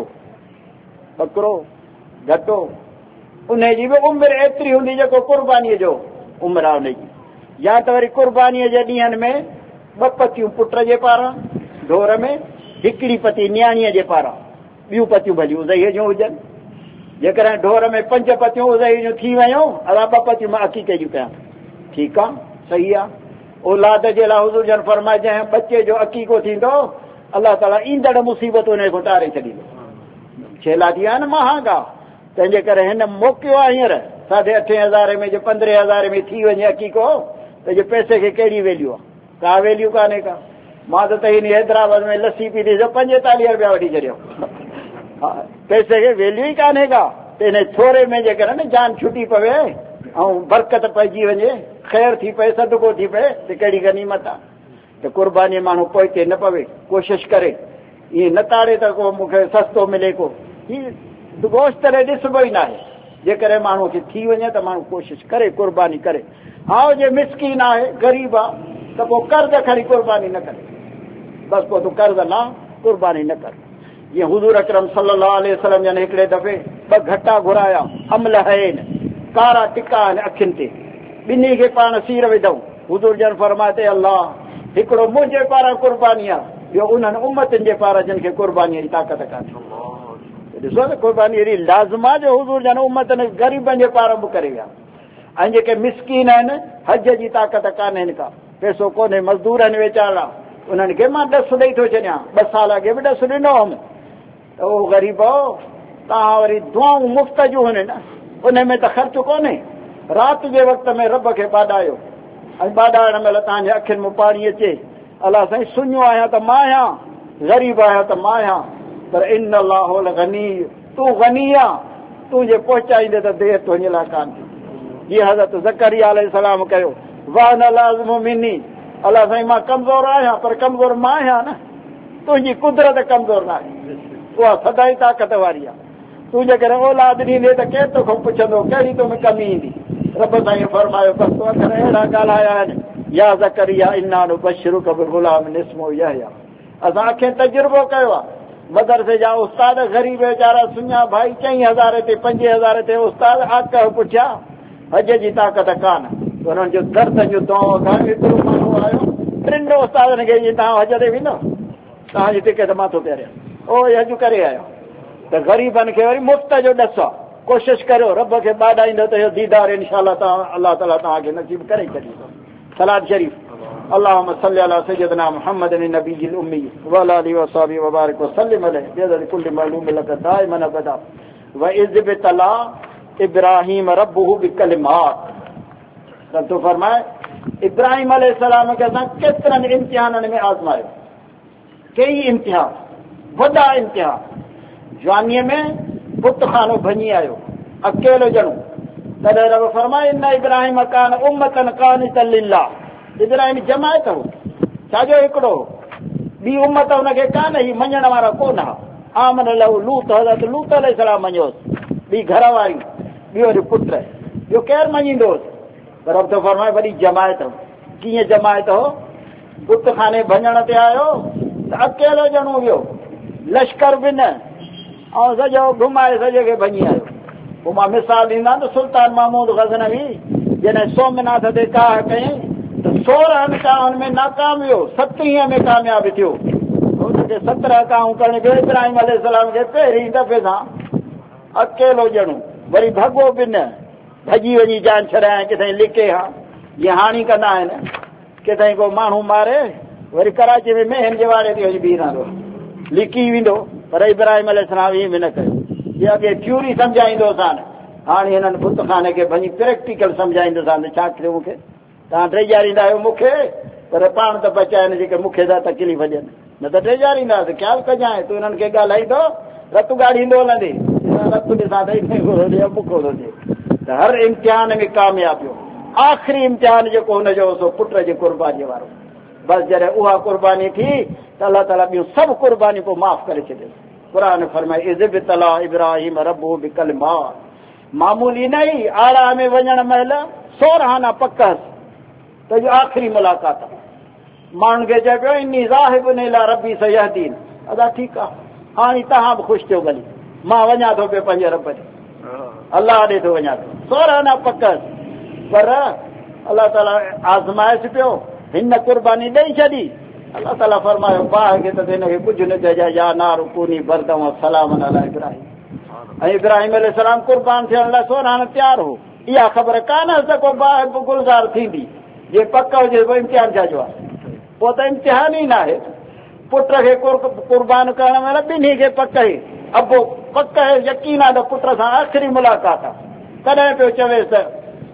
बकरो घटो। उनजी बि उमिरि एतिरी हूंदी जेको कुर्बानीअ जो उमिरि आहे उनजी। या त वरी कुर्बानीअ जे ॾींहंनि में 2 पतियूं पुट जे पारां ढोर में, हिकिड़ी पती न्याणीअ जे पारां, ॿियूं पतियूं भली उज़ईअ जूं हुजनि। जेकॾहिं ढोर में 5 पतियूं उज़ईअ जूं थी वयूं, असां 2 पतियूं मां अक़ीक़े जूं कयां, ठीकु आहे, सही आहे। औलाद जे लाइ हुज़ूर जन फरमाए जंहिं बचे जो अक़ीक़ो थींदो अलाह ताला ईंदड़ मुसीबत उन खे टारे छॾींदो। छेला थी आहे न महांगा, तंहिंजे करे हिन मोकिलियो आहे हींअर 8,500 में, जो 15,000 में थी वञे अक़ीक़ो, त जे पैसे खे कहिड़ी वैल्यू आहे? का वैल्यू कान्हे का। मां त हिन हैदराबाद में लस्सी पीती 45 रुपया वठी छॾियो। पैसे खे वैल्यू ई कान्हे का। त हिन थोरे में जेकर न जान छुटी पवे ऐं बरकत पइजी वञे, ख़ैर थी पए, सदको थी पए, त कहिड़ी गनीमत आहे। त कुर्बानी माण्हू पोइ ते न पवे, कोशिशि करे ईअं न ताड़े त को मूंखे सस्तो मिले को। हीअ गोश्त ॾिसबो ई न आहे। जेकॾहिं माण्हूअ खे थी वञे त माण्हू कोशिशि करे कुर्बानी करे। हा जे मिसकीन आहे, ग़रीब आहे, त पोइ कर्ज़ खणी कुर्बानी न करे, बसि पोइ तूं कर्ज़ न कुर्बानी न कर। जीअं हुज़ूर अकरम सल्लल्लाहु अलैहि वसल्लम जन हिकिड़े दफ़े 2 घटा घुराया, अमल आहिनि, कारा टिका आहिनि अखियुनि ते, ॿिन्ही खे पाण सीर विधऊं। हुज़ूर जन फरमाए अलाह, हिकिड़ो मुंहिंजे पारां कुर्बानी आहे, ॿियो उन्हनि उम्मतनि जे पारां जिन खे कुर्बानीअ जी ताक़त कान्हे। ॾिसो न कुर्बानी अहिड़ी लाज़िमा जो हुज़ूर जन उम्मतनि ग़रीबनि जे पारां बि करे विया। ऐं जेके मिसकीन आहिनि, हज जी ताक़त कान्हे का, पैसो कोन्हे, मज़दूर आहिनि वीचारा, उन्हनि खे मां ॾसु ॾेई थो छॾियां, 2 साल अॻे बि ॾसु ॾिनो हुउमि। त उहो ग़रीबो, तव्हां वरी दुआऊं मुफ़्त जूं आहिनि न, उन में त ख़र्चु कोन्हे। राति जे वक़्त में रब खे ॿाॾायो, ऐं ॿाॾाइण महिल तव्हांजे अखियुनि में पाणी अचे, अलाह साईं सुञो आहियां त मां आहियां, ग़रीब आहियां त मां आहियां, पर इन अलाह गनी, तूं गनी आहे, तूं जे पहुचाईंदे त देरि तुंहिंजे लाइ कान थी। जीअं हज़रत ज़करिया अलैहिस्सलाम कयो, वाह न लाज़िमु मिनी, अलाह साईं मां कमज़ोर आहियां, पर कमज़ोर मां आहियां न, तुंहिंजी कुदरत कमज़ोर न आहे, उहा सदाई ताक़त वारी आहे। तूं जेकॾहिं औलाद ॾींदे त केरु तोखां पुछंदो कहिड़ी तोमें कमी ईंदी? रब साईं फरमायो बसि अखर अहिड़ा ॻाल्हाया आहिनि, या ज़करिया इन्ना नुबश्शिरुका बिग़ुलामिन इस्मुहु यहया। असां अखे तजुर्बो कयो आहे, मदरसे जा उस्ताद ग़रीब वीचारा सुञा भाई 4,000 ते 5,000 ते उस्ताद आकह पुछिया, हज जी ताक़त कान, उन्हनि जो दर्द जो दौर घणो। हिकिड़ो माण्हू आयो 3 उस्तादनि खे तव्हां हज ते वेंदो, तव्हांजी टिकट माथो पहिरियां ओ हज करे आयो। त ग़रीबनि खे वरी मुफ़्त जो ॾस आहे। कोशिशि करियो, रब खे ॿाॾाईंदो त इहो दीदार इनशाअल्लाह अल्लाह ताला तव्हांखे नसीब करे छॾींदो। सलात शरीफ़। اللهم صل على سيدنا محمد النبي الأمي وعلى آله وصحبه وبارك وسلم عليه بعدد كل معلوم لك دائما أبدا وإذ ابتلى إبراهيم ربه بكلمات। तो फरमाए इब्राहिम अलैहिस्सलाम के असां केतिरनि इम्तिहाननि में आज़मायो, कई इम्तिहान, वॾा इम्तिहान। जवानीअ में बुत खानो भञी आयो, अकेलो ॼणो, तॾहिं रब फरमाए इन्ना इब्राहिम कान उम्मतन कानितन लिल्लाह। इब्राहिम जमायत हो, छाजो हिकिड़ो, ॿी उम्मत हुनखे कान, ही मञण वारा कोन हुआ। आमन लहू लूत, हज़रत लूत अलैहिस्सलाम मञोसि, ॿी घर वारी, ॿियो वरी पुट, ॿियो केरु मञींदोसि? पर रब थो फरमाए वॾी जमायत हो। कीअं जमायत हो? बुत खाने भञण ते आयो त अकेलो ॼणो वियो, लश्कर बि न, ऐं सॼो घुमाए सॼे खे भञी आयो। पोइ मां मिसाल ॾींदा त सुल्तान महमूद गज़नवी जॾहिं सोमनाथ ते काह कयईं त 16 काहुनि में नाकाम वियो, 17 में कामयाबु थियो। हुनखे 17 काहूं करण जो इब्राहिम अलैहिस्सलाम खे पहिरीं दफ़े सां अकेलो ॼणो, वरी भॻो बि न, भॼी वञी जान छॾाए किथां लिके। हा जीअं हाणी कंदा आहिनि, किथां को माण्हू मारे वरी कराची में मेहन जे वारे ते वञी बीह रहंदो, लिकी वेंदो। पर इब्राहिम अलैहिस्सलाम ईअं बि न कयो। जीअं अॻे थ्यूरी सम्झाईंदोसांनि, हाणे हिननि बुत खाने खे भञी प्रैक्टिकल सम्झाईंदोसांनि। छा थियो मूंखे? तव्हां टेजारींदा आहियो मूंखे, पर पाण त बचाइनि जेके मूंखे था तकलीफ़ ॾियनि, न त टेजारींदासीं। ख़्यालु कजांइ, तूं हिननि खे ॻाल्हाईंदो रतु गाड़ींदो हलंदे, रतु ॾिसां त मुखो थो थिए। त हर इम्तिहान में कामयाबु थियो। आख़िरी इम्तिहान जेको हुनजो सो पुट जी क़ुर्बानीअ वारो। बसि जॾहिं उहा क़ुर्बानी थी त अलाह ताला ॿियूं सभु क़ुर्बानी पोइ माफ़ करे छॾियो। क़ुर फरमाए इज़ तला इब्राहिम रब्बुहु बिकलिमात, मामूली न ई आड़ा में वञण महिल 16 आना पकस त जो आख़िरी मुलाक़ात आहे। माण्हुनि खे चए पियो इन्नी ज़ाहिबुन इला रब्बी सयहदीन। अदा ठीकु आहे, हाणे तव्हां बि ख़ुशि थियो, भली मां वञा थो पियो पंहिंजे रब ॾे, अलाह ॾे थो वञा थो। 16 आना पकस, पर अलाह ताला आज़माइसि पियो, हिन क़ुर्बानी ॾेई छॾी। अलाह ताला फरमायो बाहि खे त हिनखे कुझु न चइजांइ, या नार कूनी बरदम सलामन अला इब्राहिम। ऐं इब्राहिम अलैहिस्सलाम क़ुर्बान थियण लाइ 16 आना तयारु हो। इहा ख़बर कान त को बाहि गुलज़ार थींदी, जे पक हुजे पोइ इम्तिहान छाजो आहे? पोइ त इम्तिहान ई न आहे। पुट खे क़ुर्बान करण महिल ॿिन्ही खे पक आहे, अबो पक आहे, यकीन आहे त पुट सां आख़िरी मुलाक़ात आहे। तॾहिं पियो चवेसि त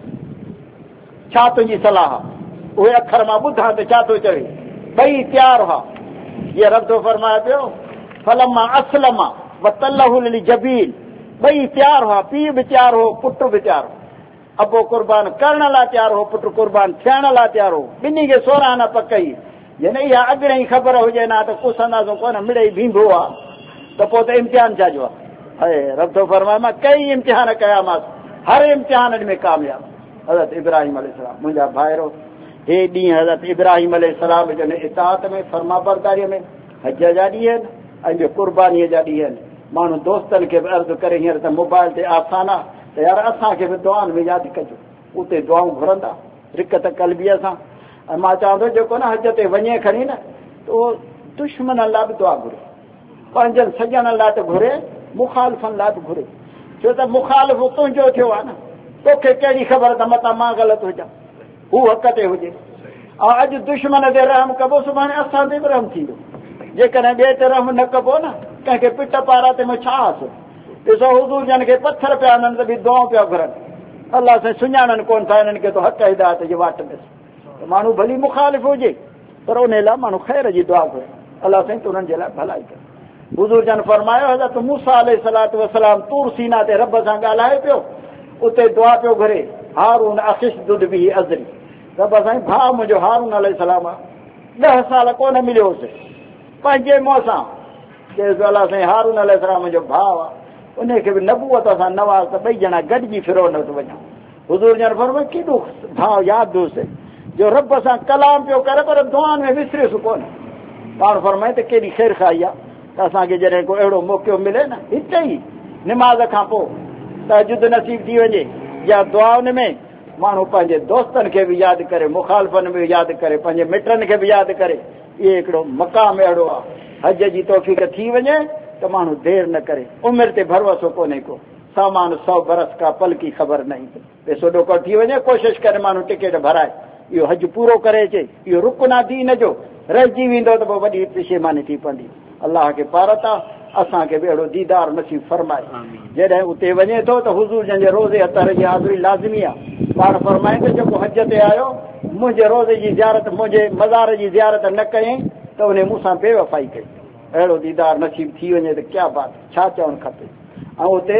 छा तुंहिंजी सलाह? उहे अखर मां ॿुधां त छा थो चवे? ॿई तयारु हुआ। हीअ रब थो फरमाए पियो फलम्मा असलमा वतल्लहु लिलजबीन, ॿई तयारु हुआ, पीउ बि तयारु हो, पुट बि तयारु हो। अबो क़ुर्बान करण लाइ तयारु हो, पुट क़ुर्बान थियण लाइ तयारु हो। ॿिन्ही खे 16 आना पकई। जॾहिं इहा अॻिणे ई ख़बर हुजे न त कुसंदासीं कोन, मिड़े ई बींदो आहे, त पोइ त इम्तिहान छाजो आहे? रब थो फरमाए मां कई इम्तिहान कयामांसि, हर इम्तिहान में कामयाबु। हज़रत इब्राहिम अलैहिस्सलाम मुंहिंजा भाइरो, हे ॾींहुं हज़रत इब्राहिम अलैहिस्सलाम जन इताअत में, फर्मा बरदारीअ में, हज जा ॾींहं आहिनि ऐं ॿियो क़ुर्बानीअ जा ॾींहं आहिनि। माण्हू दोस्तनि खे बि अर्ज़ु करे हींअर त मोबाइल ते आसान आहे त यार असांखे बि दुआनि में यादि कजो, उते दुआऊं घुरंदा रिकत कल्बीअ सां। ऐं मां चवां थो जेको न हज ते वञे खणी न त उहो दुश्मन लाइ बि दुआ घुरे, पंहिंजनि सॼणनि लाइ त घुरे, मुखालिफ़नि लाइ बि घुरे। छो त मुखालिफ़ तुंहिंजो थियो आहे न, तोखे कहिड़ी ख़बर त मतां मां ग़लति हुजां, हू हक़ ते हुजे। ऐं अॼु दुश्मन ते रहम कबो, सुभाणे असां ते बि रहम थींदो। जेकॾहिं ॿिए ते रहम न कबो न, कंहिंखे पिट पारा ते में छा हासिल? ॾिसो हुज़ूर जन खे पथर पिया आननि त बि दुआऊं पिया घुरनि, अलाह सां सुञाणनि कोन था हिननि खे तो हक़ हिदायत जी वाट ॾिस। त माण्हू भली मुखालिफ़ हुजे पर उन लाइ माण्हू ख़ैर जी दुआ घुरे, अलाह साईं त उन्हनि जे लाइ भलाई करे। हुज़ूर जन फरमायो हज़रत मूसा अलैहिस्सलातु वस्सलाम तूर सीना ते रब सां ॻाल्हाए पियो, उते दुआ पियो घुरे, हारून अखिशदुद बिही अज़री, रब साईं भाउ मुंहिंजो हारून अलैहिस्सलाम 10 साल कोन मिलियोसि, पंहिंजे मुंहं सां चएसि अलाह साईं हारून अलैहिस्सलाम मुंहिंजो भाउ आहे, उनखे बि नबूअत सां नवाज़ त ॿई ॼणा गॾिजी फिरोन वटि वञा। हुज़ूर जन फरमायो केॾो भाउ यादि हुयुसि जो रब सां कलाम पियो करे पर दुआनि में विसरियुसि कोन। पाण फरमाए त केॾी ख़ैर खाई आहे त असांखे जॾहिं को अहिड़ो मौक़ो मिले न, हिते ई निमाज़ खां पोइ तहजुद नसीब थी वञे या दुआउनि में माण्हू पंहिंजे दोस्तनि खे बि यादि करे, मुखालिफ़नि बि यादि करे, पंहिंजे मिटनि खे बि यादि करे, इहे हिकिड़ो मक़ाम अहिड़ो आहे। हज जी तौफ़ीक़ थी वञे त माण्हू देरि न करे, उमिरि ते भरोसो कोन्हे को, सामान 100 बरस का पल की ख़बर नहीं, पैसो ॾोको थी वञे कोशिशि करे माण्हू टिकेट भराए इहो हज पूरो करे अचे। इहो रुकना दीन जो रहिजी वेंदो त पोइ वॾी पिशेमानी थी पवंदी। अलाह खे पारत आहे असांखे बि अहिड़ो दीदार नसीब फरमाए। जॾहिं उते वञे थो त हुज़ूर जंहिंजे रोज़े अतर जी हाज़िरी लाज़मी आहे। पाण फरमाए त जेको हज ते आयो मुंहिंजे रोज़े जी ज़ियारत, मुंहिंजे मज़ार जी ज़ियारत न कयईं त उन मूंसां बेवफ़ाई कई। अहिड़ो दीदार नसीब थी वञे त क्या बात, छा चवणु खपे। ऐं उते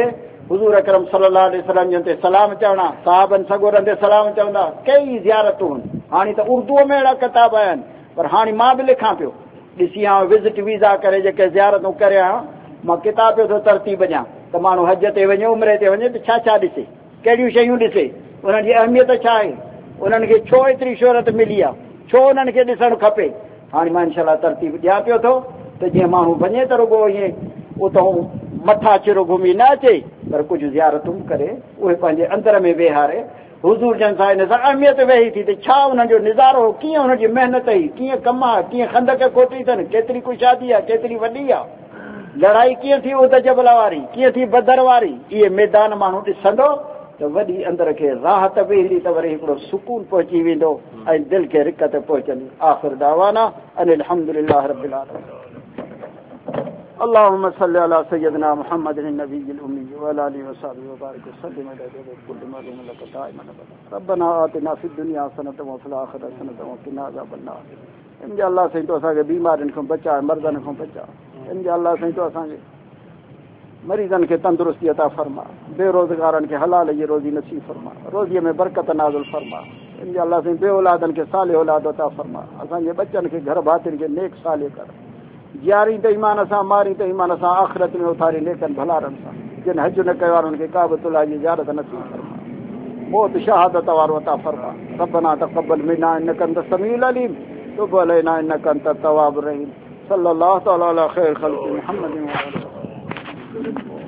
हुज़ूर अकरम सल्लल्लाहु अलैहि वसल्लम जन ते सलाम चवणा, साहबनि सगोरनि ते सलाम चवंदा, कई ज़ियारतूं आहिनि। हाणे त उर्दूअ में अहिड़ा किताब आहिनि, पर हाणे मां बि लिखां पियो, ॾिसी आहियां विज़िट वीज़ा करे जेके ज़ियारतूं करे आहियां, मां किताब पियो थो तरतीब ॾियां त माण्हू हज ते वञे, उमिरे ते वञे त छा छा ॾिसे, कहिड़ियूं शयूं ॾिसे, उन्हनि जी अहमियत छा आहे, उन्हनि खे छो एतिरी शोहरत मिली आहे, छो उन्हनि खे ॾिसणु खपे। हाणे मां इनशाला तरतीब ॾियां पियो थो त जीअं माण्हू वञे त रुॻो ईअं उतां मथा चिरो घुमी न अचे, पर कुझु ज़ियारतूं करे उहे पंहिंजे अंदर में वेहारे हुज़ूर जन सां इन सां अहमियत वेही थी त छा उन्हनि जो निज़ारो हो, कीअं उन्हनि जी महिनत हुई, कीअं कमु आहे, कीअं खंदक खोटी अथनि, केतिरी कुशादी आहे, केतिरी वॾी आहे, लड़ाई कीअं थी उद जबल वारी, कीअं थी बदर वारी, इहे मैदान माण्हू ॾिसंदो त वॾी अंदर खे राहत बि ईंदी, त वरी हिकिड़ो सुकून पहुची वेंदो ऐं दिलि खे रिकत पहुचंदी। आख़िर दावाना अनिल हम्दुलिल्लाह रब्बिल आलमीन। اللهم صل على سيدنا محمد النبي الأمي وعلى آله وصحبه وبارك وسلم على كل معلوم لك دائما أبدا ربنا آتنا في الدنيا حسنة وفي الآخرة حسنة وقنا عذاب النار ان جا الله سائیں تو اساں بیمارن کھوں بچا، مردن کھوں بچا، ان جا الله سائیں تو اساں मरीज़न खे तंदुरुस्ती अता फरमा, बेरोज़गारनि खे हलाल जी रोज़ी नसीब फरमा, रोज़ीअ में बरकत नाज़िल फरमा। इन अलाह साईं बे औलादनि खे साले औलाद अता फरमा, असांजे बच्चनि खे घर भातियुनि खे नेक साले कर, जियारी त ईमान सां, मारी त ईमान सां, आख़िरत में उथारी नेकनि भलारनि सां। जिन हज न कयो आहे उन्हनि खे काबतुल्लाह जी ज़ियारत नसीब फरमा, मौत शहादत वारो अता फरमा। रब्बना तक़ब्बल मिन्ना इन्नका अंत समीउल अलीम तुब अलैना इन्नका अंत तव्वाबुर रहीम। सल्लल्लाहु तआला अला खैर खल्क़ि मुहम्मदिन व आलिहि।